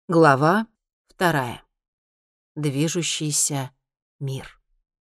Глава 2. Движущийся мир.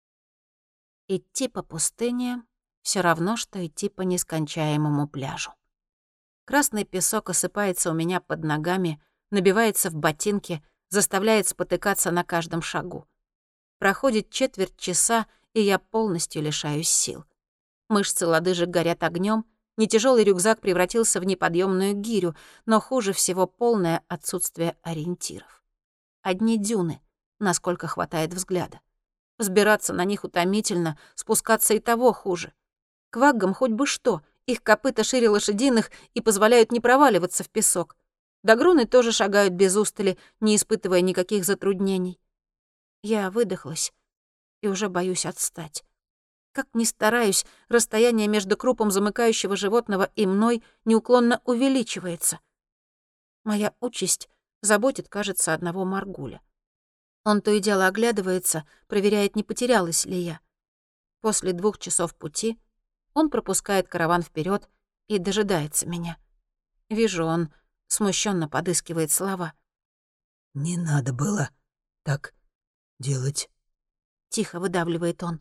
Идти по пустыне — всё равно, что идти по нескончаемому пляжу. Красный песок осыпается у меня под ногами, набивается в ботинки, заставляет спотыкаться на каждом шагу. Проходит четверть часа, и я полностью лишаюсь сил. Мышцы лодыжек горят огнём, нетяжёлый рюкзак превратился в неподъёмную гирю, но хуже всего полное отсутствие ориентиров. Одни дюны, насколько хватает взгляда. Взбираться на них утомительно, спускаться и того хуже. Кваггам хоть бы что, их копыта шире лошадиных и позволяют не проваливаться в песок. Дагруны тоже шагают без устали, не испытывая никаких затруднений. Я выдохлась и уже боюсь отстать. Как ни стараюсь, расстояние между крупом замыкающего животного и мной неуклонно увеличивается. Моя участь заботит, кажется, одного Маргуля. Он то и дело оглядывается, проверяет, не потерялась ли я. После 2 часов пути он пропускает караван вперед и дожидается меня. Вижу, он смущенно подыскивает слова. «Не надо было так делать», — тихо выдавливает он.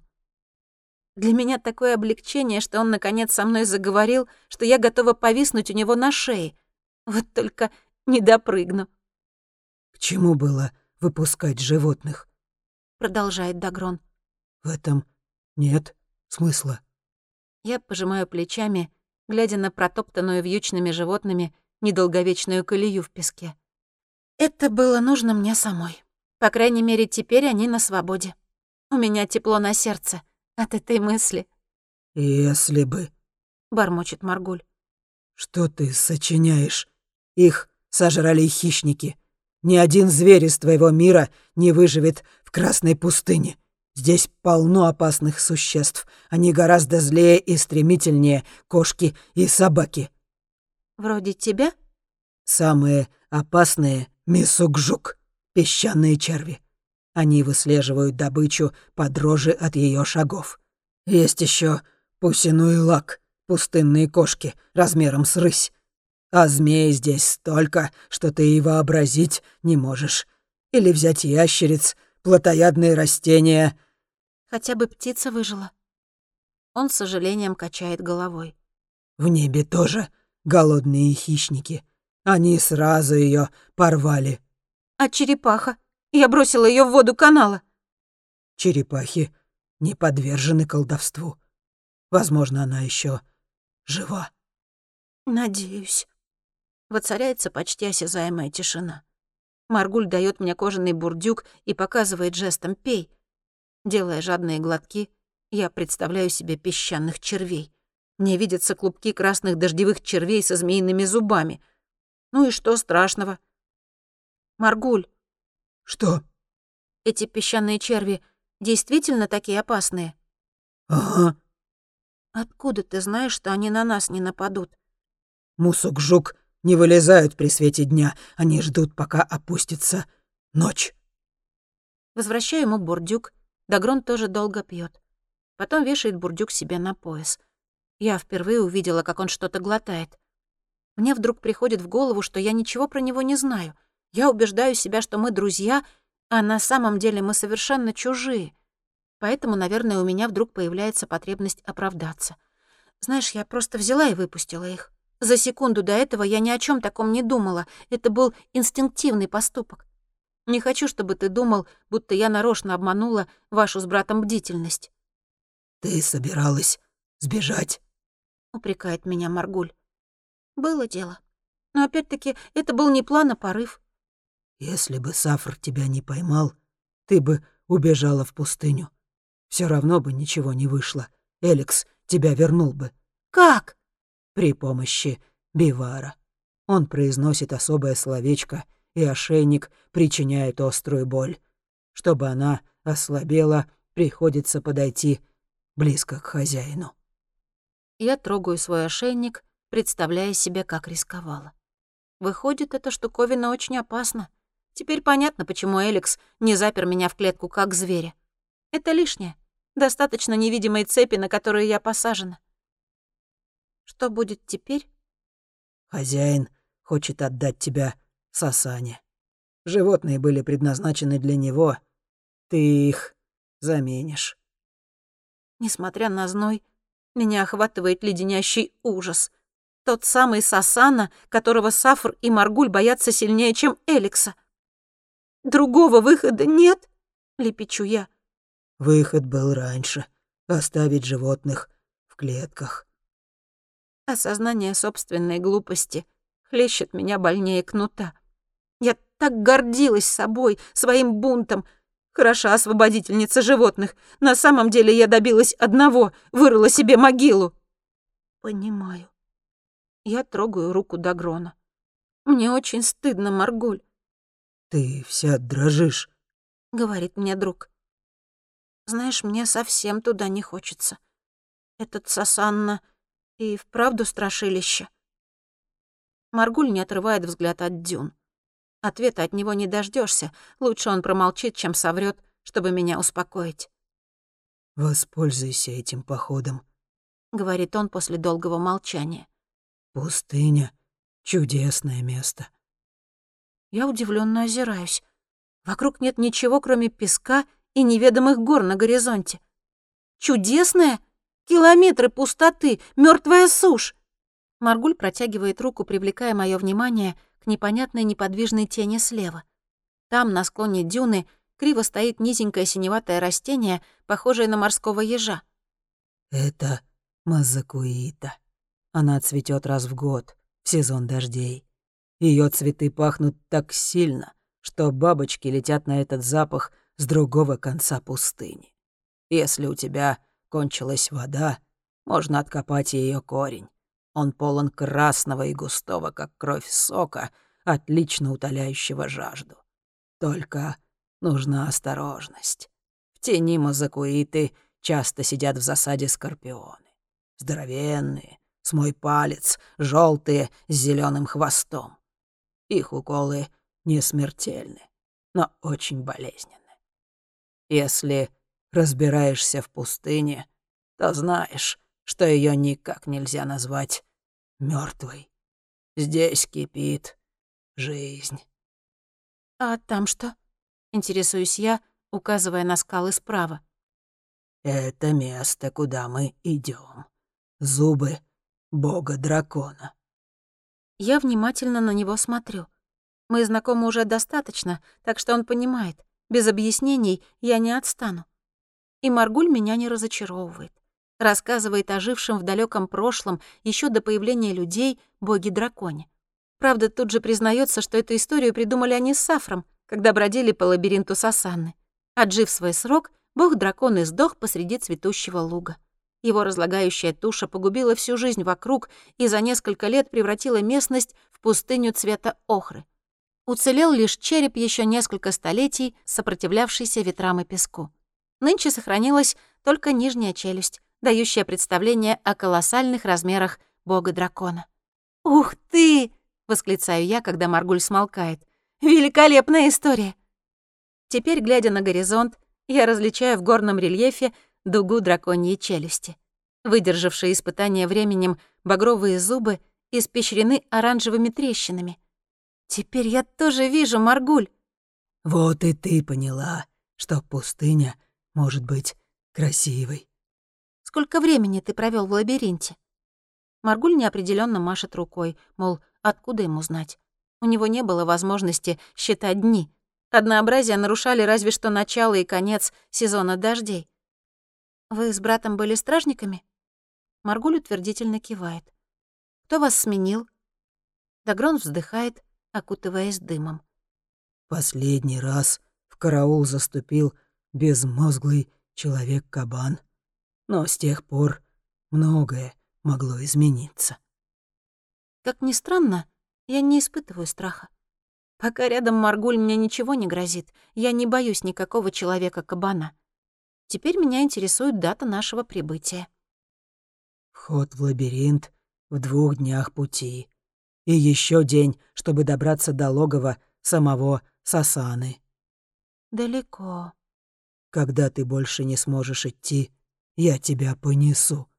Для меня такое облегчение, что он наконец со мной заговорил, что я готова повиснуть у него на шее. Вот только не допрыгну. «К чему было выпускать животных?» — продолжает Дагрон. «В этом нет смысла». Я пожимаю плечами, глядя на протоптанную вьючными животными недолговечную колею в песке. Это было нужно мне самой. По крайней мере, теперь они на свободе. У меня тепло на сердце от этой мысли. «Если бы...» — бормочет Маргуль. «Что ты сочиняешь? Их сожрали хищники. Ни один зверь из твоего мира не выживет в Красной пустыне. Здесь полно опасных существ. Они гораздо злее и стремительнее кошки и собаки». «Вроде тебя?» «Самые опасные — мисугжук, песчаные черви. Они выслеживают добычу под дрожи от ее шагов. Есть еще пусинуилак, пустынные кошки размером с рысь. А змей здесь столько, что ты и вообразить не можешь. Или взять ящериц, плотоядные растения». «Хотя бы птица выжила». Он с сожалением качает головой. «В небе тоже голодные хищники. Они сразу ее порвали». «А черепаха? Я бросила ее в воду канала». «Черепахи не подвержены колдовству. Возможно, она еще жива». «Надеюсь». Воцаряется почти осязаемая тишина. Маргуль дает мне кожаный бурдюк и показывает жестом «пей». Делая жадные глотки, я представляю себе песчаных червей. Мне видятся клубки красных дождевых червей со змеиными зубами. Ну и что страшного? Маргуль. «Что?» Эти песчаные черви действительно такие опасные? «Ага». Откуда ты знаешь, что они на нас не нападут? Мусук-жук не вылезают при свете дня. Они ждут, пока опустится ночь. Возвращаю ему бурдюк. Дагрон тоже долго пьет. Потом вешает бурдюк себе на пояс. Я впервые увидела, как он что-то глотает. Мне вдруг приходит в голову, что я ничего про него не знаю. Я убеждаю себя, что мы друзья, а на самом деле мы совершенно чужие. Поэтому, наверное, у меня вдруг появляется потребность оправдаться. Знаешь, я просто взяла и выпустила их. За секунду до этого я ни о чем таком не думала. Это был инстинктивный поступок. Не хочу, чтобы ты думал, будто я нарочно обманула вашу с братом бдительность. «Ты собиралась сбежать?» — упрекает меня Маргуль. Было дело. Но опять-таки это был не план, а порыв. «Если бы Сафр тебя не поймал, ты бы убежала в пустыню. Все равно бы ничего не вышло. Эликс тебя вернул бы». «Как?» «При помощи Бивара. Он произносит особое словечко, и ошейник причиняет острую боль. Чтобы она ослабела, приходится подойти близко к хозяину». Я трогаю свой ошейник, представляя себе, как рисковала. Выходит, эта штуковина очень опасна. Теперь понятно, почему Эликс не запер меня в клетку, как зверя. Это лишнее. Достаточно невидимой цепи, на которую я посажена. Что будет теперь? «Хозяин хочет отдать тебя Сасане». Животные были предназначены для него. Ты их заменишь». Несмотря на зной, меня охватывает леденящий ужас. Тот самый Сасана, которого Сафр и Маргуль боятся сильнее, чем Эликса. «Другого выхода нет?» — лепечу я. Выход был раньше — оставить животных в клетках. Осознание собственной глупости хлещет меня больнее кнута. Я так гордилась собой, своим бунтом. Хороша освободительница животных. На самом деле я добилась одного — вырыла себе могилу. Понимаю. Я трогаю руку Дагрона. Мне очень стыдно, Маргуль, «Ты вся дрожишь». говорит мне друг. Знаешь, мне совсем туда не хочется. Этот Сасанна и вправду страшилище. Маргуль не отрывает взгляд от дюн. Ответа от него не дождешься. Лучше он промолчит, чем соврет, чтобы меня успокоить. «Воспользуйся этим походом», — говорит он после долгого молчания. «Пустыня — чудесное место». Я удивленно озираюсь. Вокруг нет ничего, кроме песка и неведомых гор на горизонте. Чудесное? Километры пустоты, мертвая сушь. Маргуль протягивает руку, привлекая мое внимание к непонятной неподвижной тени слева. Там, на склоне дюны, криво стоит низенькое синеватое растение, похожее на морского ежа. «Это мазакуита. Она цветет раз в год, в сезон дождей. Ее цветы пахнут так сильно, что бабочки летят на этот запах с другого конца пустыни. Если у тебя кончилась вода, можно откопать ее корень. Он полон красного и густого, как кровь, сока, отлично утоляющего жажду. Только нужна осторожность. В тени мазакуиты часто сидят в засаде скорпионы. Здоровенные, с мой палец, желтые, с зеленым хвостом. Их уколы не смертельны, но очень болезненны. Если разбираешься в пустыне, то знаешь, что ее никак нельзя назвать мертвой. Здесь кипит жизнь». «А там что?» — интересуюсь я, указывая на скалы справа. «Это место, куда мы идем. Зубы бога-дракона». Я внимательно на него смотрю. Мы знакомы уже достаточно, так что он понимает. Без объяснений я не отстану. И Маргуль меня не разочаровывает. Рассказывает о жившем в далеком прошлом, еще до появления людей, боге-драконе. Правда, тут же признается, что эту историю придумали они с Сафром, когда бродили по лабиринту Сасанны. Отжив свой срок, бог-дракон издох посреди цветущего луга. Его разлагающая туша погубила всю жизнь вокруг и за несколько лет превратила местность в пустыню цвета охры. Уцелел лишь череп еще несколько столетий, сопротивлявшийся ветрам и песку. Нынче сохранилась только нижняя челюсть, дающая представление о колоссальных размерах бога-дракона. «Ух ты!» — восклицаю я, когда Маргуль смолкает. «Великолепная история!» Теперь, глядя на горизонт, я различаю в горном рельефе дугу драконьей челюсти. Выдержавшие испытания временем багровые зубы испещрены оранжевыми трещинами. Теперь я тоже вижу, Маргуль. «Вот и ты поняла, что пустыня может быть красивой». Сколько времени ты провел в лабиринте? Маргуль неопределенно машет рукой, мол, откуда ему знать? У него не было возможности считать дни. Однообразие нарушали разве что начало и конец сезона дождей. Вы с братом были стражниками? Маргуль утвердительно кивает. Кто вас сменил? Дагрон вздыхает, окутываясь дымом. Последний раз в караул заступил безмозглый человек-кабан. Но с тех пор многое могло измениться. Как ни странно, я не испытываю страха. Пока рядом Маргуль, мне ничего не грозит. Я не боюсь никакого человека-кабана. Теперь меня интересует дата нашего прибытия. Вход в лабиринт в 2 днях пути. И еще день, чтобы добраться до логова самого Сасаны. Далеко. Когда ты больше не сможешь идти, я тебя понесу.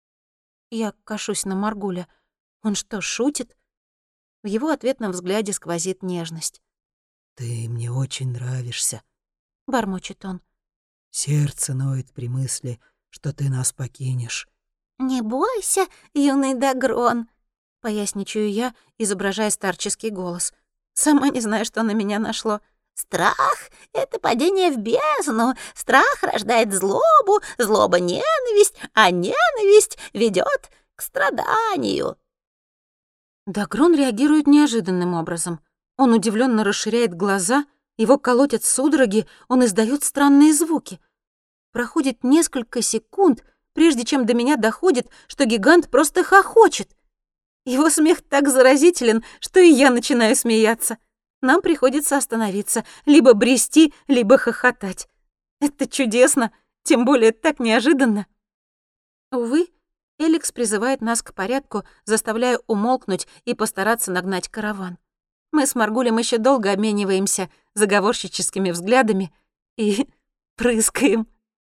Я кашусь на Маргуля. Он что, шутит? В его ответном взгляде сквозит нежность. «Ты мне очень нравишься». — бормочет он. «Сердце ноет при мысли, что ты нас покинешь». «Не бойся, юный Дагрон», — поясничаю я, изображая старческий голос. Сама не знаю, что на меня нашло. «Страх — это падение в бездну. Страх рождает злобу, злоба — ненависть, а ненависть ведет к страданию». Дагрон реагирует неожиданным образом. Он удивленно расширяет глаза, его колотят судороги, он издает странные звуки. Проходит несколько секунд, прежде чем до меня доходит, что гигант просто хохочет. Его смех так заразителен, что и я начинаю смеяться. Нам приходится остановиться, либо брести, либо хохотать. Это чудесно, тем более так неожиданно. Увы, Эликс призывает нас к порядку, заставляя умолкнуть и постараться нагнать караван. Мы с Маргулем еще долго обмениваемся заговорщическими взглядами и прыскаем.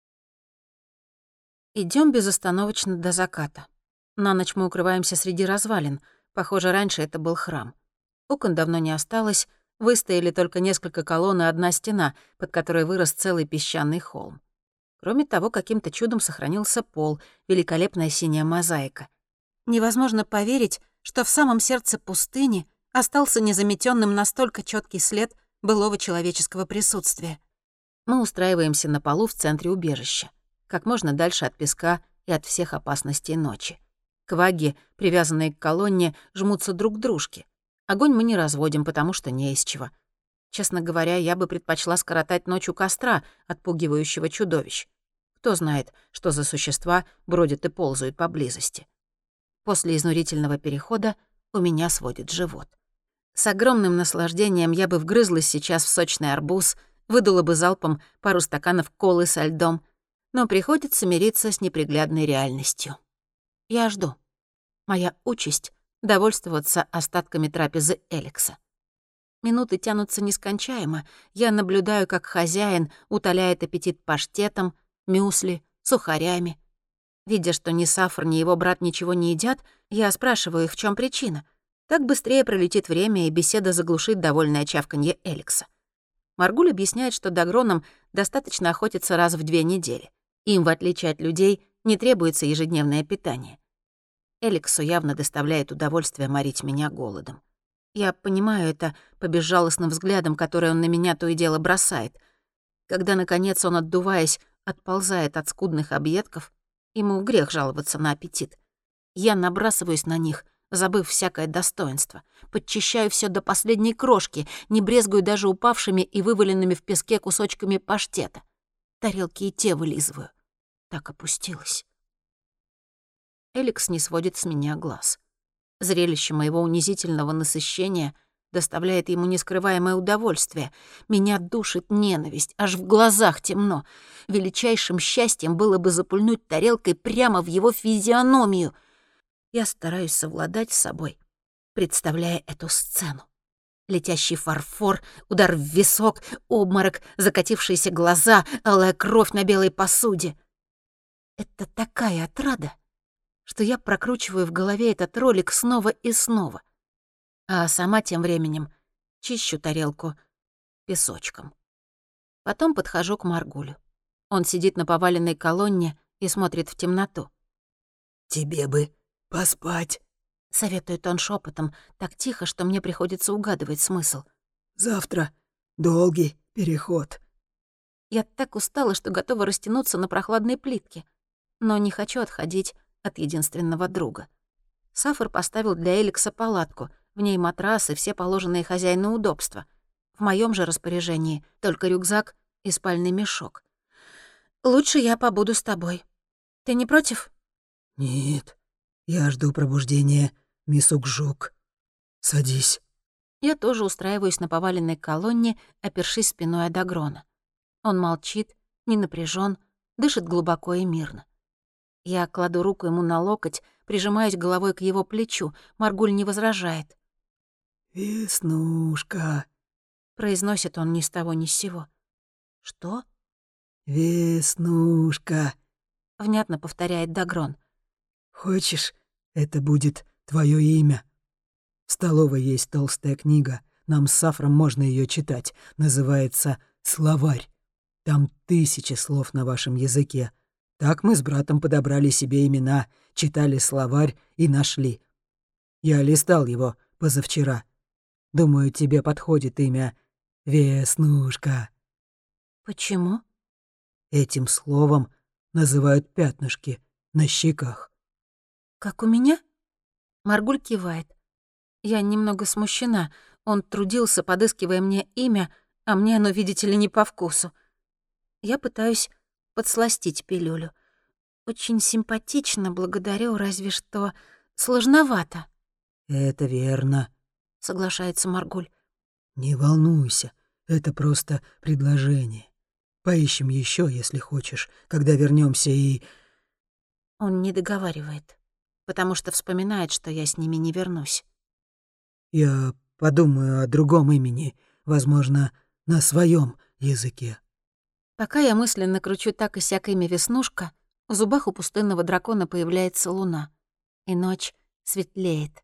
Идем безостановочно до заката. На ночь мы укрываемся среди развалин. Похоже, раньше это был храм. Окон давно не осталось, выстояли только несколько колонн и одна стена, под которой вырос целый песчаный холм. Кроме того, каким-то чудом сохранился пол, великолепная синяя мозаика. Невозможно поверить, что в самом сердце пустыни остался незаметенным настолько четкий след былого человеческого присутствия. Мы устраиваемся на полу в центре убежища, как можно дальше от песка и от всех опасностей ночи. Кваги, привязанные к колонне, жмутся друг к дружке. Огонь мы не разводим, потому что не из чего. Честно говоря, я бы предпочла скоротать ночь у костра, отпугивающего чудовищ. Кто знает, что за существа бродят и ползают поблизости. После изнурительного перехода у меня сводит живот. С огромным наслаждением я бы вгрызлась сейчас в сочный арбуз, выдула бы залпом пару стаканов колы со льдом, но приходится мириться с неприглядной реальностью. Я жду. Моя участь — довольствоваться остатками трапезы Эликса. Минуты тянутся нескончаемо. Я наблюдаю, как хозяин утоляет аппетит паштетом, мюсли, сухарями. Видя, что ни Сафр, ни его брат ничего не едят, я спрашиваю их, в чем причина. Так быстрее пролетит время, и беседа заглушит довольное чавканье Эликса. Маргуль объясняет, что дагронам достаточно охотиться раз в 2 недели. Им, в отличие от людей, не требуется ежедневное питание. Эликсу явно доставляет удовольствие морить меня голодом. Я понимаю это по безжалостным взглядам, которые он на меня то и дело бросает. Когда, наконец, он, отдуваясь, отползает от скудных объедков, ему грех жаловаться на аппетит. Я набрасываюсь на них, забыв всякое достоинство, подчищаю все до последней крошки, не брезгую даже упавшими и вываленными в песке кусочками паштета. Тарелки и те вылизываю. Так опустилась. Эликс не сводит с меня глаз. Зрелище моего унизительного насыщения доставляет ему нескрываемое удовольствие. Меня душит ненависть, аж в глазах темно. Величайшим счастьем было бы запульнуть тарелкой прямо в его физиономию. Я стараюсь совладать с собой, представляя эту сцену. Летящий фарфор, удар в висок, обморок, закатившиеся глаза, алая кровь на белой посуде. Это такая отрада, что я прокручиваю в голове этот ролик снова и снова, а сама тем временем чищу тарелку песочком. Потом подхожу к Маргулю. Он сидит на поваленной колонне и смотрит в темноту. «Тебе бы поспать», — советует он шепотом, так тихо, что мне приходится угадывать смысл. «Завтра долгий переход». Я так устала, что готова растянуться на прохладной плитке, но не хочу отходить от единственного друга. Сафар поставил для Эликса палатку, в ней матрас и все положенные хозяину удобства. В моем же распоряжении только рюкзак и спальный мешок. «Лучше я побуду с тобой. Ты не против?» «Нет, я жду пробуждения, Мисук-жук. Садись». Я тоже устраиваюсь на поваленной колонне, опершись спиной о Дагрона. Он молчит, не напряжен, дышит глубоко и мирно. Я кладу руку ему на локоть, прижимаюсь головой к его плечу. Маргуль не возражает. «Веснушка», — произносит он ни с того ни с сего. «Что?» «Веснушка», — внятно повторяет Дагрон. «Хочешь, это будет твое имя? В столовой есть толстая книга, Нам с Сафром можно ее читать. Называется «Словарь». Там 1000 слов на вашем языке. Так мы с братом подобрали себе имена, читали словарь и нашли. Я листал его позавчера. Думаю, тебе подходит имя Веснушка. Почему? Этим словом называют пятнышки на щеках. Как у меня? Маргуль кивает. Я немного смущена. Он трудился, подыскивая мне имя, а мне оно, видите ли, не по вкусу. Я пытаюсь подсластить пилюлю. Очень симпатично, благодарю, разве что сложновато. Это верно, Соглашается Маргуль. не волнуйся, это просто предложение. Поищем еще, если хочешь, когда вернемся и... Он не договаривает, потому что вспоминает, что я с ними не вернусь. Я подумаю о другом имени, возможно, на своем языке. Пока я мысленно кручу так и сяк имя Веснушка, в зубах у пустынного дракона появляется луна, и ночь светлеет.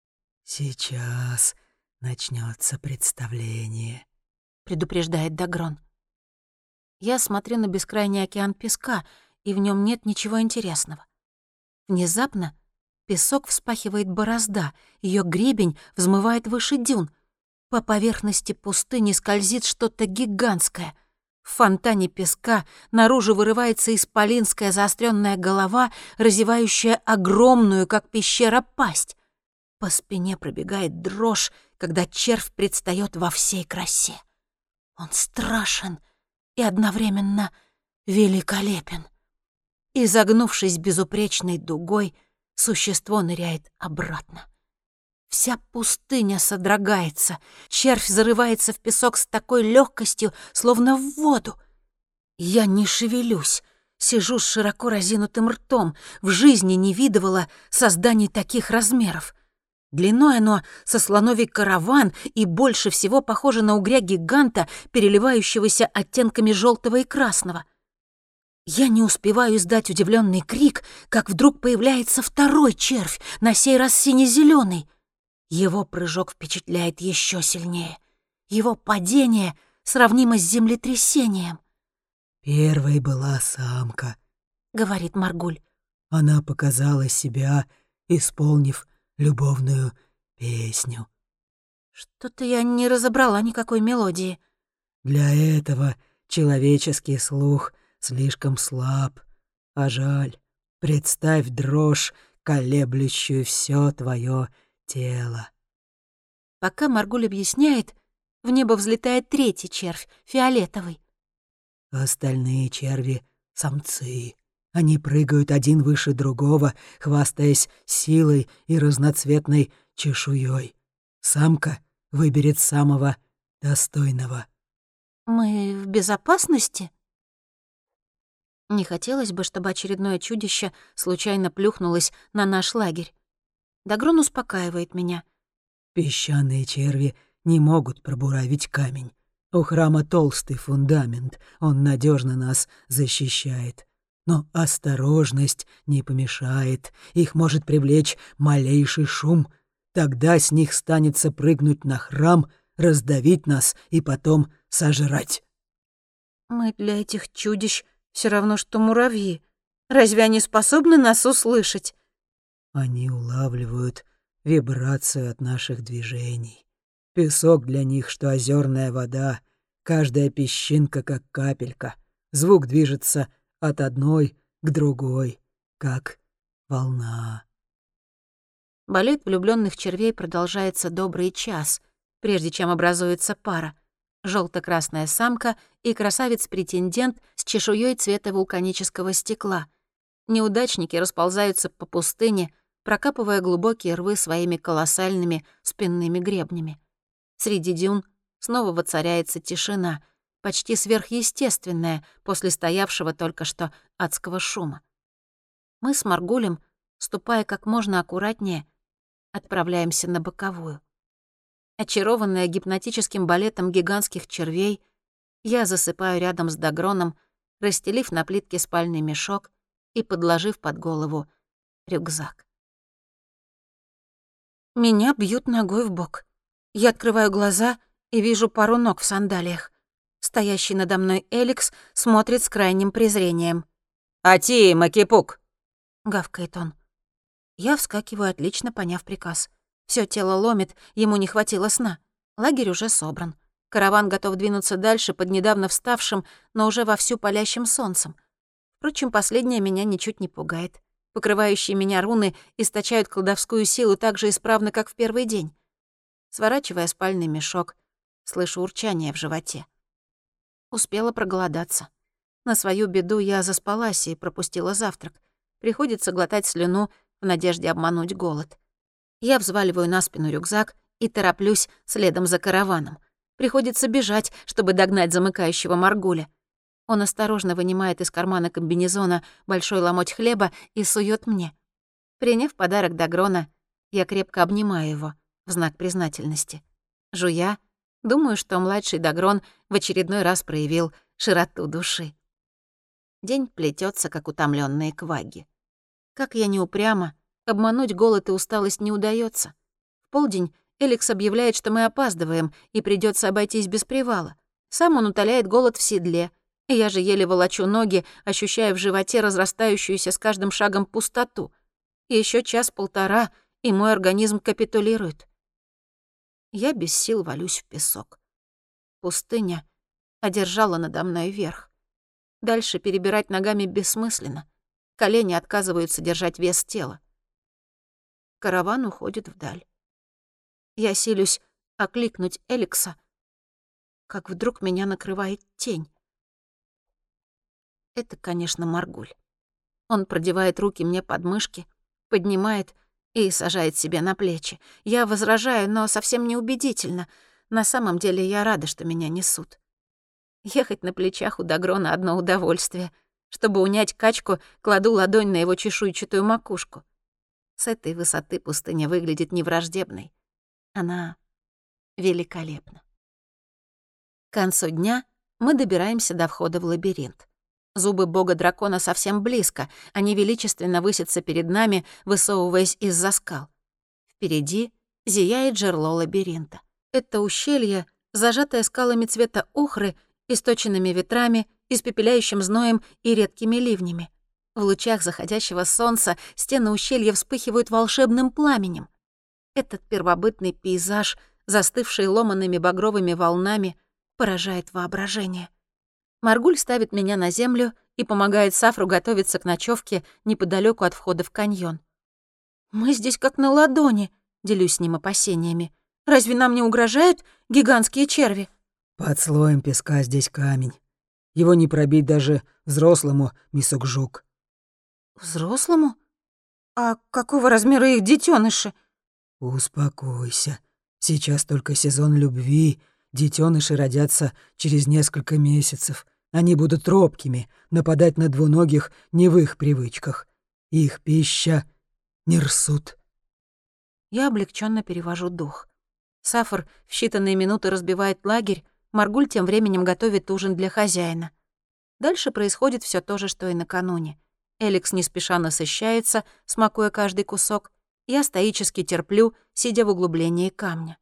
Сейчас начнется представление, Предупреждает Дагрон. Я смотрю на бескрайний океан песка, и в нем нет ничего интересного. Внезапно песок вспахивает борозда, ее гребень взмывает выше дюн. По поверхности пустыни скользит что-то гигантское. В фонтане песка наружу вырывается исполинская заостренная голова, разевающая огромную, как пещера, пасть. По спине пробегает дрожь, когда червь предстаёт во всей красе. Он страшен и одновременно великолепен. Изогнувшись безупречной дугой, существо ныряет обратно. Вся пустыня содрогается, червь зарывается в песок с такой легкостью, словно в воду. Я не шевелюсь, сижу с широко разинутым ртом, в жизни не видывала созданий таких размеров. Длиной оно со слоновий караван и больше всего похоже на угря-гиганта, переливающегося оттенками желтого и красного. Я не успеваю издать удивленный крик, как вдруг появляется второй червь, на сей раз сине-зелёный. Его прыжок впечатляет еще сильнее. Его падение сравнимо с землетрясением. Первой была самка, — говорит Маргуль. Она показала себя, исполнив любовную песню. Что-то я не разобрала никакой мелодии. Для этого человеческий слух слишком слаб. А жаль, представь дрожь, колеблющую все твое тело. Пока Маргуль объясняет, в небо взлетает третий червь, фиолетовый. Остальные черви — самцы. Они прыгают один выше другого, хвастаясь силой и разноцветной чешуей. Самка выберет самого достойного. Мы в безопасности? Не хотелось бы, чтобы очередное чудище случайно плюхнулось на наш лагерь. Дагрон успокаивает меня. Песчаные черви не могут пробуравить камень. У храма толстый фундамент, он надежно нас защищает. Но осторожность не помешает, их может привлечь малейший шум. Тогда с них станется прыгнуть на храм, раздавить нас и потом сожрать. Мы для этих чудищ все равно, что муравьи. Разве они способны нас услышать? Они улавливают вибрацию от наших движений. Песок для них, что озерная вода, каждая песчинка как капелька. Звук движется от одной к другой, как волна. Балет влюбленных червей продолжается добрый час, прежде чем образуется пара. Желто-красная самка и красавец-претендент с чешуей цвета вулканического стекла. Неудачники расползаются по пустыне, прокапывая глубокие рвы своими колоссальными спинными гребнями. Среди дюн снова воцаряется тишина, почти сверхъестественная после стоявшего только что адского шума. Мы с Маргулем, ступая как можно аккуратнее, отправляемся на боковую. Очарованная гипнотическим балетом гигантских червей, я засыпаю рядом с Дагроном, расстелив на плитке спальный мешок и подложив под голову рюкзак. Меня бьют ногой в бок. Я открываю глаза и вижу пару ног в сандалиях. Стоящий надо мной Эликс смотрит с крайним презрением. «Ати, Макипук!» — гавкает он. Я вскакиваю, отлично поняв приказ. Всё тело ломит, ему не хватило сна. Лагерь уже собран. Караван готов двинуться дальше под недавно вставшим, но уже вовсю палящим солнцем. Впрочем, последнее меня ничуть не пугает. Покрывающие меня руны источают колдовскую силу так же исправно, как в первый день. Сворачивая спальный мешок, слышу урчание в животе. Успела проголодаться. На свою беду я заспалась и пропустила завтрак. Приходится глотать слюну в надежде обмануть голод. Я взваливаю на спину рюкзак и тороплюсь следом за караваном. Приходится бежать, чтобы догнать замыкающего Маргуля. Он осторожно вынимает из кармана комбинезона большой ломоть хлеба и сует мне. Приняв подарок Дагрона, я крепко обнимаю его в знак признательности. Жуя, думаю, что младший Дагрон в очередной раз проявил широту души. День плетется, как утомленные кваги. Как я не упряма, обмануть голод и усталость не удается. В полдень Эликс объявляет, что мы опаздываем и придется обойтись без привала. Сам он утоляет голод в седле, и я же еле волочу ноги, ощущая в животе разрастающуюся с каждым шагом пустоту. Еще час-полтора, и мой организм капитулирует. Я без сил валюсь в песок. Пустыня одержала надо мной верх. Дальше перебирать ногами бессмысленно. Колени отказываются держать вес тела. Караван уходит вдаль. Я силюсь окликнуть Эликса, как вдруг меня накрывает тень. Это, конечно, Маргуль. Он продевает руки мне под мышки, поднимает и сажает себе на плечи. Я возражаю, но совсем неубедительно. На самом деле я рада, что меня несут. Ехать на плечах у Дагрона — одно удовольствие. Чтобы унять качку, кладу ладонь на его чешуйчатую макушку. С этой высоты пустыня выглядит невраждебной. Она великолепна. К концу дня мы добираемся до входа в лабиринт. Зубы бога-дракона совсем близко, они величественно высятся перед нами, высовываясь из-за скал. Впереди зияет жерло лабиринта. Это ущелье, зажатое скалами цвета охры, источенными ветрами, испепеляющим зноем и редкими ливнями. В лучах заходящего солнца стены ущелья вспыхивают волшебным пламенем. Этот первобытный пейзаж, застывший ломаными багровыми волнами, поражает воображение. Маргуль ставит меня на землю и помогает Сафру готовиться к ночевке неподалеку от входа в каньон. «Мы здесь как на ладони», — делюсь с ним опасениями. «Разве нам не угрожают гигантские черви?» Под слоем песка здесь камень. Его не пробить даже взрослому, Мисук-жук. «Взрослому? А какого размера их детеныши? Успокойся. Сейчас только сезон любви. Детеныши родятся через несколько месяцев. Они будут робкими, нападать на двуногих не в их привычках. Их пища — нирсут. Я облегченно перевожу дух. Сафр в считанные минуты разбивает лагерь, Маргуль тем временем готовит ужин для хозяина. Дальше происходит все то же, что и накануне. Эликс не спеша насыщается, смакуя каждый кусок. Я стоически терплю, сидя в углублении камня.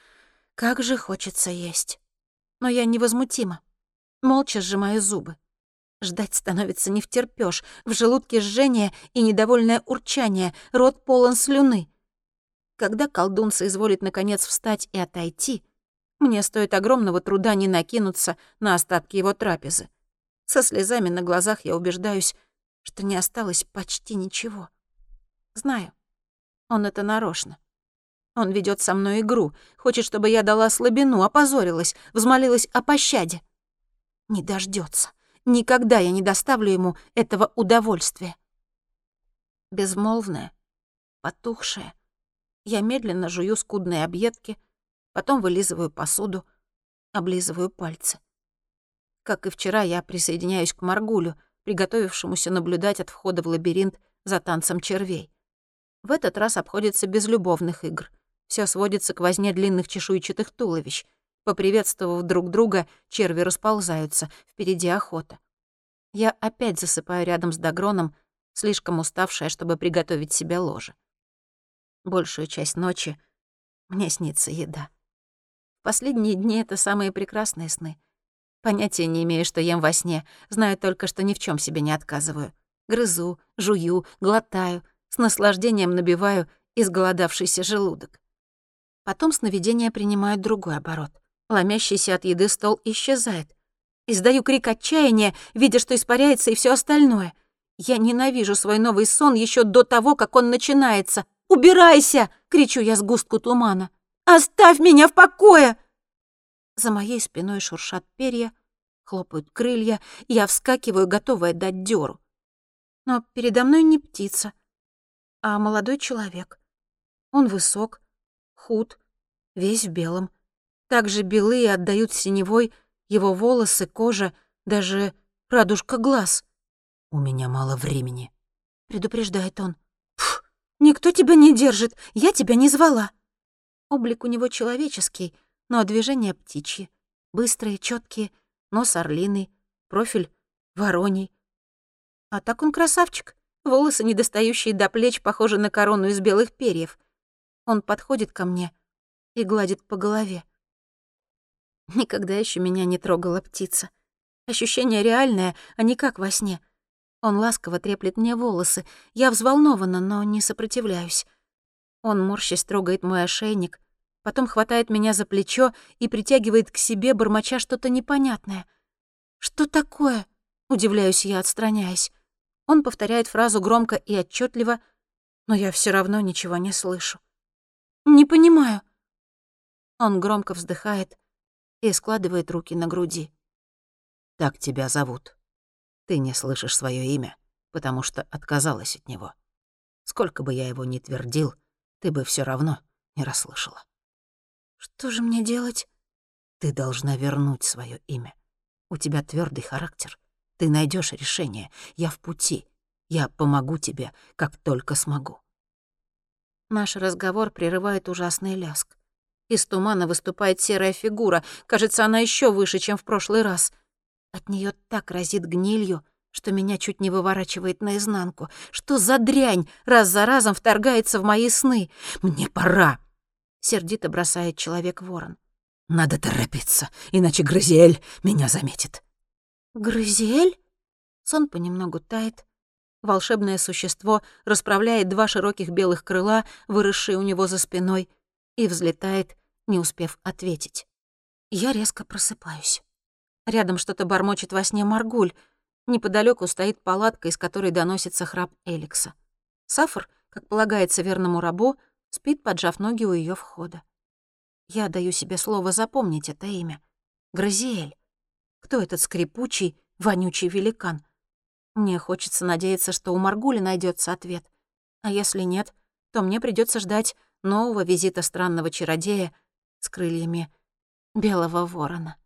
Как же хочется есть. Но я невозмутима. Молча сжимаю зубы. Ждать становится невтерпёж. В желудке жжение и недовольное урчание, рот полон слюны. Когда колдун соизволит наконец встать и отойти, мне стоит огромного труда не накинуться на остатки его трапезы. Со слезами на глазах я убеждаюсь, что не осталось почти ничего. Знаю, он это нарочно. Он ведет со мной игру, хочет, чтобы я дала слабину, опозорилась, взмолилась о пощаде. Не дождется. Никогда я не доставлю ему этого удовольствия. Безмолвная, потухшая, я медленно жую скудные объедки, потом вылизываю посуду, облизываю пальцы. Как и вчера, я присоединяюсь к Маргулю, приготовившемуся наблюдать от входа в лабиринт за танцем червей. В этот раз обходится без любовных игр. Всё сводится к возне длинных чешуйчатых туловищ. Поприветствовав друг друга, черви расползаются, впереди охота. Я опять засыпаю рядом с Дагроном, слишком уставшая, чтобы приготовить себе ложе. Большую часть ночи мне снится еда. последние дни это самые прекрасные сны. Понятия не имею, что ем во сне, знаю только, что ни в чем себе не отказываю. Грызу, жую, глотаю, с наслаждением набиваю изголодавшийся желудок. Потом сновидения принимают другой оборот. Ломящийся от еды стол исчезает. Издаю крик отчаяния, видя, что испаряется и все остальное. Я ненавижу свой новый сон еще до того, как он начинается. «Убирайся!» — кричу я сгустку тумана. «Оставь меня в покое!» За моей спиной шуршат перья, хлопают крылья, я вскакиваю, готовая дать дёру. Но передо мной не птица, а молодой человек. Он высок, худ, весь в белом. Так же белы и отдают синевой его волосы, кожа, даже радужка глаз. У меня мало времени, Предупреждает он. «Пф, никто тебя не держит, я тебя не звала». Облик у него человеческий, но движения птичьи. Быстрые, чёткие, нос орлиный, профиль вороний. А так он красавчик. Волосы, недостающие до плеч, похожи на корону из белых перьев. Он подходит ко мне и гладит по голове. Никогда еще меня не трогала птица. Ощущение реальное, а не как во сне. Он ласково треплет мне волосы. Я взволнована, но не сопротивляюсь. Он, морщась, трогает мой ошейник, потом хватает меня за плечо и притягивает к себе, бормоча что-то непонятное. «Что такое?» — удивляюсь я, отстраняясь. Он повторяет фразу громко и отчетливо, но я все равно ничего не слышу. «Не понимаю». Он громко вздыхает и складывает руки на груди. так тебя зовут. Ты не слышишь свое имя, потому что отказалась от него. Сколько бы я его ни твердил, ты бы все равно не расслышала. «Что же мне делать?» Ты должна вернуть свое имя. У тебя твердый характер. Ты найдешь решение. Я в пути. Я помогу тебе, как только смогу». Наш разговор прерывает ужасный лязг. Из тумана выступает серая фигура. Кажется, она еще выше, чем в прошлый раз. От нее так разит гнилью, что меня чуть не выворачивает наизнанку. Что за дрянь раз за разом вторгается в мои сны? «Мне пора!» — сердито бросает человек-ворон. Надо торопиться, иначе Грызель меня заметит. «Грызель?» Сон понемногу тает. Волшебное существо расправляет два широких белых крыла, выросшие у него за спиной, и взлетает, не успев ответить. Я резко просыпаюсь. Рядом что-то бормочет во сне Маргуль. Неподалёку стоит палатка, из которой доносится храп Эликса. Сафар, как полагается верному рабу, спит, поджав ноги у её входа. Я даю себе слово запомнить это имя. Грызель. Кто этот скрипучий, вонючий великан? Мне хочется надеяться, что у Маргули найдется ответ. А если нет, то мне придется ждать нового визита странного чародея с крыльями белого ворона.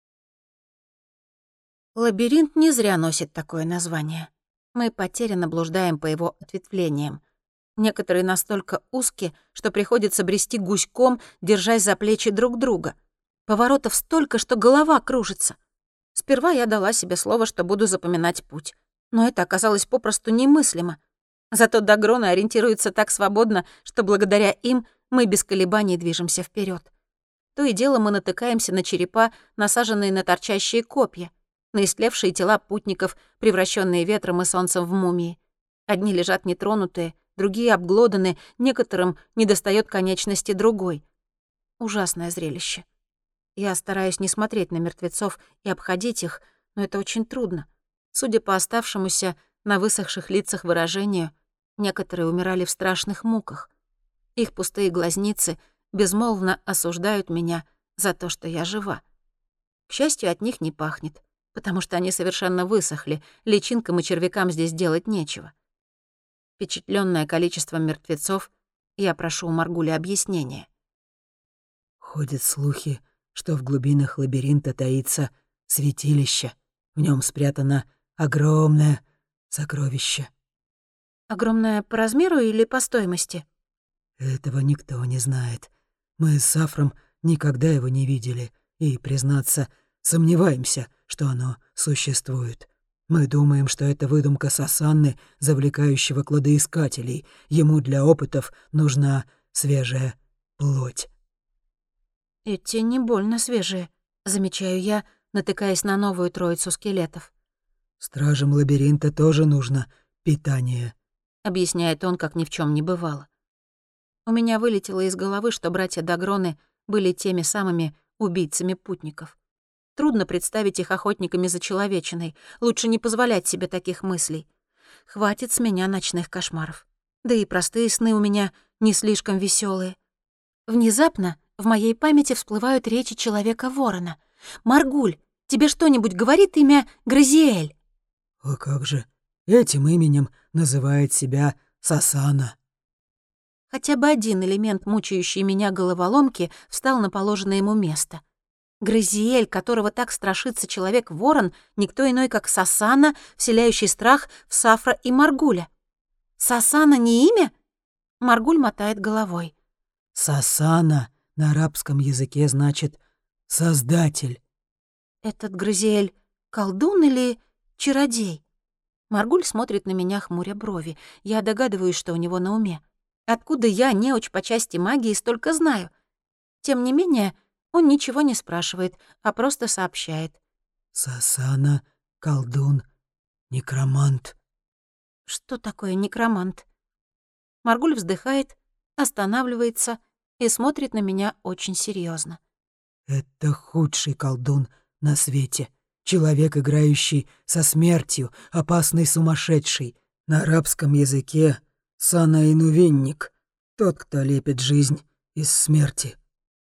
Лабиринт не зря носит такое название. Мы потерянно блуждаем по его ответвлениям. Некоторые настолько узкие, что приходится брести гуськом, держась за плечи друг друга. Поворотов столько, что голова кружится. Сперва я дала себе слово, что буду запоминать путь. Но это оказалось попросту немыслимо. Зато дагроны ориентируются так свободно, что благодаря им мы без колебаний движемся вперед. То и дело мы натыкаемся на черепа, насаженные на торчащие копья, на истлевшие тела путников, превращенные ветром и солнцем в мумии. Одни лежат нетронутые, другие обглоданы, некоторым недостает конечности другой. Ужасное зрелище. Я стараюсь не смотреть на мертвецов и обходить их, но это очень трудно. Судя по оставшемуся на высохших лицах выражению, некоторые умирали в страшных муках. Их пустые глазницы безмолвно осуждают меня за то, что я жива. К счастью, от них не пахнет, потому что они совершенно высохли, личинкам и червякам здесь делать нечего. Впечатлённая количеством мертвецов, я прошу у Маргули объяснения. Ходят слухи, что в глубинах лабиринта таится святилище. В нем спрятано огромное сокровище. Огромное по размеру или по стоимости? Этого никто не знает. Мы с Сафром никогда его не видели и, признаться, сомневаемся, что оно существует. Мы думаем, что это выдумка Сасанны, завлекающего кладоискателей. Ему для опытов нужна свежая плоть. Эти не больно свежие, замечаю я, натыкаясь на новую троицу скелетов. Стражам лабиринта тоже нужно питание. Объясняет он, как ни в чем не бывало. У меня вылетело из головы, что братья Дагроны были теми самыми убийцами путников. Трудно представить их охотниками за человечиной. Лучше не позволять себе таких мыслей. Хватит с меня ночных кошмаров. Да и простые сны у меня не слишком веселые. Внезапно в моей памяти всплывают речи Человека-ворона. «Маргуль, тебе что-нибудь говорит имя Гразиэль?» А как же? Этим именем называет себя Сасана. Хотя бы один элемент мучающей меня головоломки встал на положенное ему место. Гразиэль, которого так страшится Человек-ворон, никто иной, как Сасана, вселяющий страх в Сафра и Маргуля. Сасана не имя? Маргуль мотает головой. Сасана на арабском языке значит «создатель». Этот Гразиэль колдун или чародей? Маргуль смотрит на меня, хмуря брови. Я догадываюсь, что у него на уме. Откуда я, неуч по части магии, столько знаю? Тем не менее, он ничего не спрашивает, а просто сообщает. Сасана, колдун, некромант. Что такое некромант? Маргуль вздыхает, останавливается и смотрит на меня очень серьезно. Это худший колдун на свете. Человек, играющий со смертью, опасный сумасшедший. На арабском языке санаинувинник. Тот, кто лепит жизнь из смерти.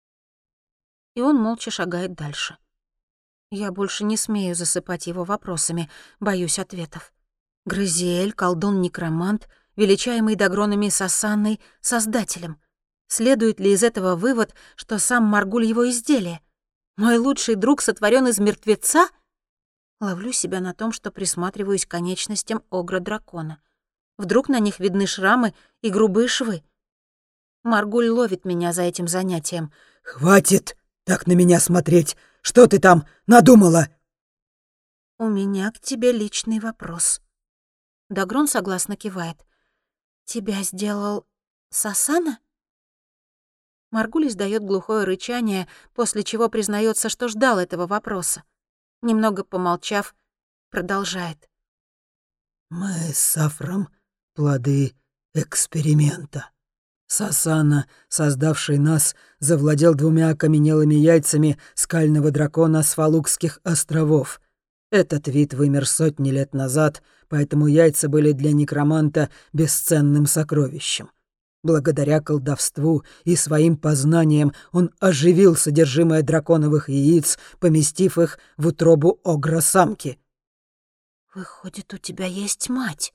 И он молча шагает дальше. Я больше не смею засыпать его вопросами, боюсь ответов. Гразиэль, колдун-некромант, величаемый Дагронами Сасанной создателем. Следует ли из этого вывод, что сам Маргуль его изделие? Мой лучший друг сотворен из мертвеца? Ловлю себя на том, что присматриваюсь к конечностям огра-дракона. Вдруг на них видны шрамы и грубые швы. Маргуль ловит меня за этим занятием. «Хватит так на меня смотреть! Что ты там надумала?» «У меня к тебе личный вопрос». Дагрон согласно кивает. «Тебя сделал Сасана?» Маргуль издает глухое рычание, после чего признается, что ждал этого вопроса. Немного помолчав, продолжает. «Мы с Сафром — плоды эксперимента. Сасана, создавший нас, завладел 2 окаменелыми яйцами скального дракона с Фалукских островов. Этот вид вымер сотни лет назад, поэтому яйца были для некроманта бесценным сокровищем. Благодаря колдовству и своим познаниям он оживил содержимое драконовых яиц, поместив их в утробу огра-самки». «Выходит, у тебя есть мать?»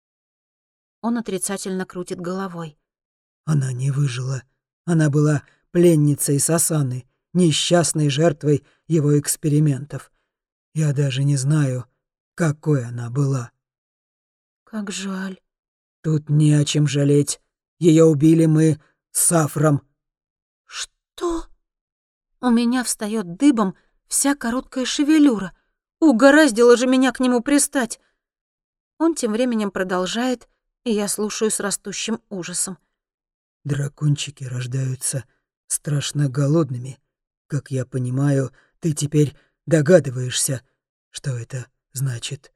Он отрицательно крутит головой. Она не выжила. Она была пленницей Сасаны, несчастной жертвой его экспериментов. Я даже не знаю, какой она была. «Как жаль». Тут не о чем жалеть. Ее убили мы с Сафром. «Что?» У меня встает дыбом вся короткая шевелюра. Угораздило же меня к нему пристать. Он тем временем продолжает, и я слушаю с растущим ужасом. Дракончики рождаются страшно голодными. Как я понимаю, ты теперь догадываешься, что это значит.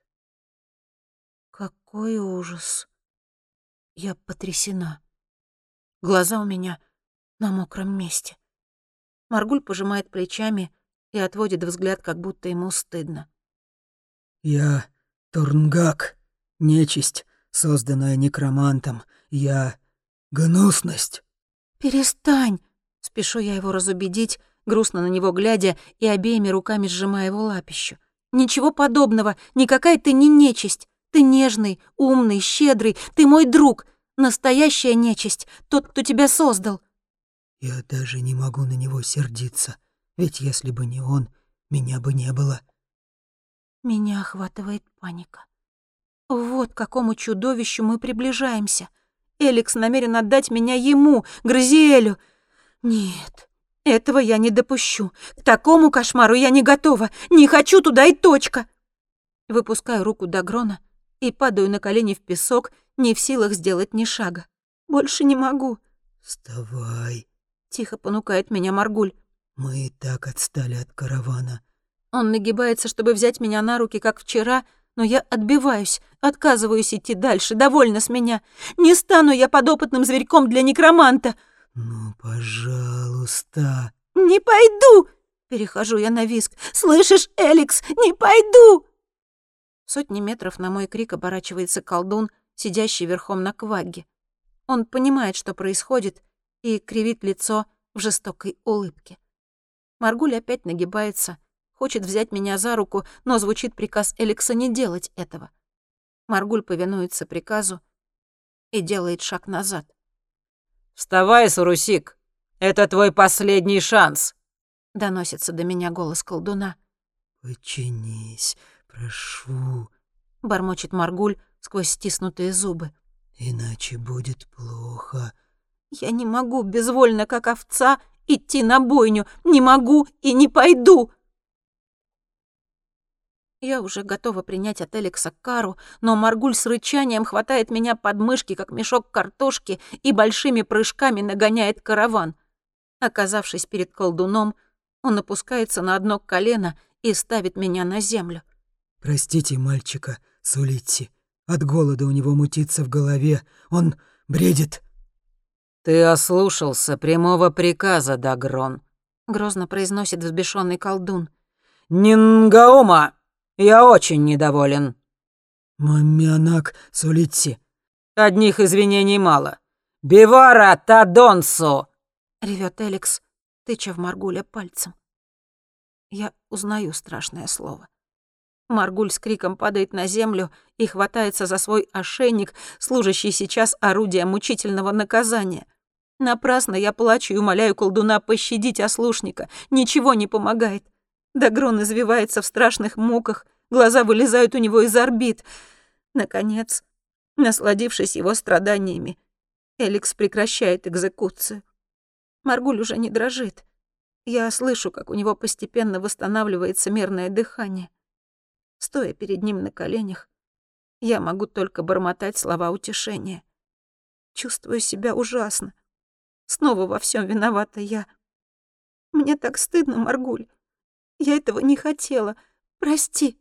Какой ужас. Я потрясена. Глаза у меня на мокром месте. Маргуль пожимает плечами и отводит взгляд, как будто ему стыдно. Я Турнгак, нечисть, созданная некромантом. Я гнусность. «Перестань!» — спешу я его разубедить, грустно на него глядя и обеими руками сжимая его лапищу. «Ничего подобного, никакая ты не нечисть. Ты нежный, умный, щедрый, ты мой друг. Настоящая нечисть, тот, кто тебя создал». Я даже не могу на него сердиться, ведь если бы не он, меня бы не было. Меня охватывает паника. Вот к какому чудовищу мы приближаемся. Эликс намерен отдать меня ему, Гразиэлю. Нет, этого я не допущу. К такому кошмару я не готова. Не хочу туда и точка. Выпускаю руку Дагрона и падаю на колени в песок, не в силах сделать ни шага. Больше не могу. «Вставай», Тихо понукает меня Маргуль. Мы и так отстали от каравана. Он нагибается, чтобы взять меня на руки, как вчера, но я отбиваюсь, отказываюсь идти дальше, довольно с меня. Не стану я подопытным зверьком для некроманта. Ну, пожалуйста. «Не пойду!» — перехожу я на визг. «Слышишь, Эликс, не пойду!» Сотни метров на мой крик оборачивается колдун, сидящий верхом на квагге. Он понимает, что происходит, и кривит лицо в жестокой улыбке. Маргуль опять нагибается, хочет взять меня за руку, но звучит приказ Эликса не делать этого. Маргуль повинуется приказу и делает шаг назад. «Вставай, Сурусик! Это твой последний шанс!» — доносится до меня голос колдуна. «Подчинись, прошу», — бормочет Маргуль сквозь стиснутые зубы. «иначе будет плохо». «Я не могу безвольно, как овца, идти на бойню. Не могу и не пойду!» Я уже готова принять от Эликса кару, но Маргуль с рычанием хватает меня под мышки, как мешок картошки, и большими прыжками нагоняет караван. Оказавшись перед колдуном, он опускается на одно колено и ставит меня на землю. «Простите мальчика, Сулитти. От голода у него мутится в голове. Он бредит». «Ты ослушался прямого приказа, Дагрон». Грозно произносит взбешённый колдун. «Нингаома, я очень недоволен». «Мамянак, Сулитти». «Одних извинений мало. Бивара Тадонсо!» — ревёт Эликс, тыча в Маргуля пальцем. Я узнаю страшное слово. Маргуль с криком падает на землю и хватается за свой ошейник, служащий сейчас орудием мучительного наказания. Напрасно я плачу и умоляю колдуна пощадить ослушника. Ничего не помогает. Дагрон извивается в страшных муках, глаза вылезают у него из орбит. Наконец, насладившись его страданиями, Эликс прекращает экзекуцию. Маргуль уже не дрожит. Я слышу, как у него постепенно восстанавливается мерное дыхание. Стоя перед ним на коленях, я могу только бормотать слова утешения. Чувствую себя ужасно. Снова во всем виновата я. Мне так стыдно, Маргуль. Я этого не хотела. Прости.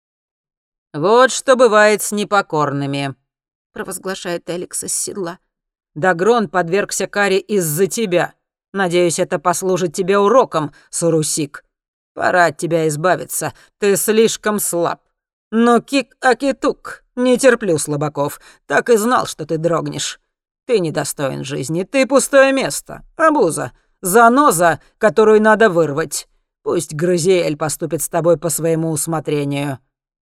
«Вот что бывает с непокорными», — провозглашает Эликс из седла. «Дагрон подвергся каре из-за тебя. Надеюсь, это послужит тебе уроком, Сурусик. Пора от тебя избавиться, ты слишком слаб. Но кик-акитук, не терплю слабаков, так и знал, что ты дрогнешь. Ты недостоин жизни, ты пустое место, обуза, заноза, которую надо вырвать. Пусть Грызиэль поступит с тобой по своему усмотрению».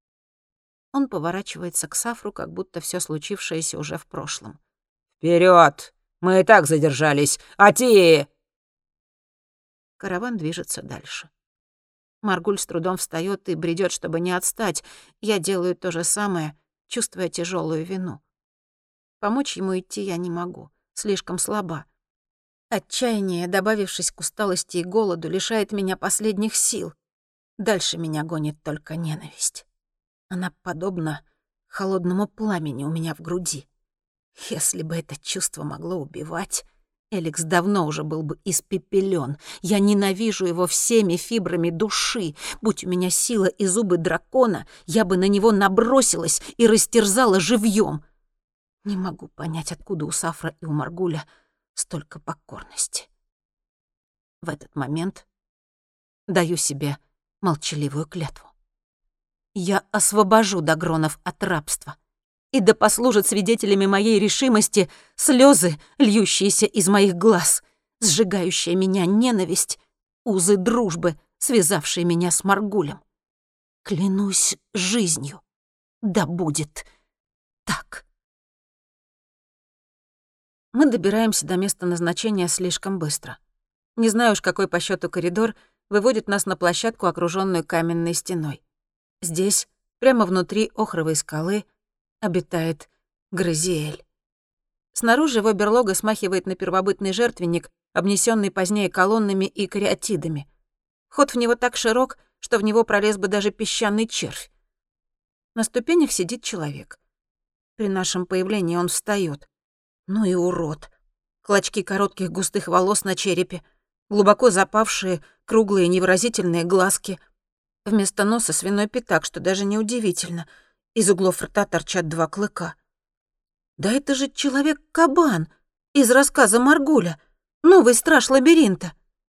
Он поворачивается к Сафру, как будто все случившееся уже в прошлом. Вперед! Мы и так задержались. Ати!» Караван движется дальше. Маргуль с трудом встаёт и бредёт, чтобы не отстать. Я делаю то же самое, чувствуя тяжёлую вину. Помочь ему идти я не могу, слишком слаба. Отчаяние, добавившись к усталости и голоду, лишает меня последних сил. Дальше меня гонит только ненависть. Она подобна холодному пламени у меня в груди. Если бы это чувство могло убивать, Эликс давно уже был бы испепелён. Я ненавижу его всеми фибрами души. Будь у меня сила и зубы дракона, я бы на него набросилась и растерзала живьём. Не могу понять, откуда у Сафра и у Маргуля столько покорности. В этот момент даю себе молчаливую клятву. Я освобожу Дагронов от рабства. И да послужат свидетелями моей решимости слезы, льющиеся из моих глаз, сжигающая меня ненависть, узы дружбы, связавшие меня с Маргулем. Клянусь жизнью, да будет так. Мы добираемся до места назначения слишком быстро. Не знаю уж, какой по счету коридор выводит нас на площадку, окруженную каменной стеной. Здесь, прямо внутри охровой скалы, обитает Грызиэль. Снаружи его берлога смахивает на первобытный жертвенник, обнесенный позднее колоннами и кариатидами. Ход в него так широк, что в него пролез бы даже песчаный червь. На ступенях сидит человек. При нашем появлении он встаёт. Ну и урод. Клочки коротких густых волос на черепе, глубоко запавшие, круглые невыразительные глазки. Вместо носа свиной пятак, что даже неудивительно. Из углов рта торчат 2 клыка. Да это же человек-кабан из рассказа Маргуля, новый страж лабиринта.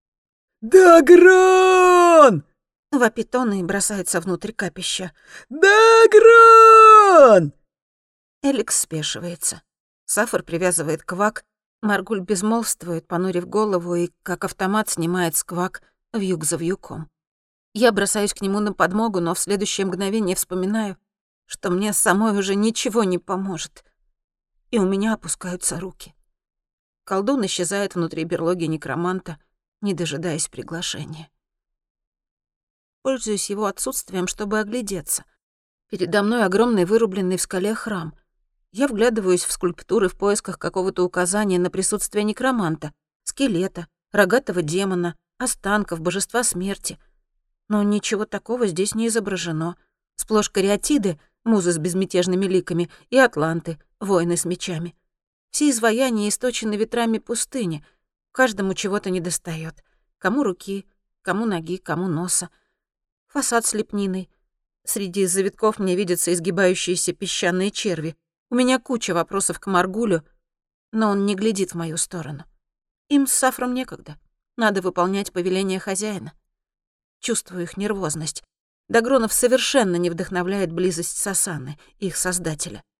«Дагрон!» — вопит он и бросается внутрь капища. «Дагрон!» Эликс спешивается. Сафар привязывает квак. Маргуль безмолвствует, понурив голову, и как автомат снимает с квак вьюг за вьюком. Я бросаюсь к нему на подмогу, но в следующее мгновение вспоминаю, что мне самой уже ничего не поможет. И у меня опускаются руки. Колдун исчезает внутри берлоги некроманта, не дожидаясь приглашения. Пользуюсь его отсутствием, чтобы оглядеться. Передо мной огромный вырубленный в скале храм. Я вглядываюсь в скульптуры в поисках какого-то указания на присутствие некроманта, скелета, рогатого демона, останков, божества смерти. Но ничего такого здесь не изображено. Сплошь кариатиды, музы с безмятежными ликами, и атланты, воины с мечами. Все изваяния источены ветрами пустыни. Каждому чего-то недостаёт. Кому руки, кому ноги, кому носа. Фасад с лепниной. Среди завитков мне видятся изгибающиеся песчаные черви. У меня куча вопросов к Маргулю, но он не глядит в мою сторону. Им с Сафром некогда. Надо выполнять повеления хозяина. Чувствую их нервозность. Дагронов совершенно не вдохновляет близость Сасаны, их создателя.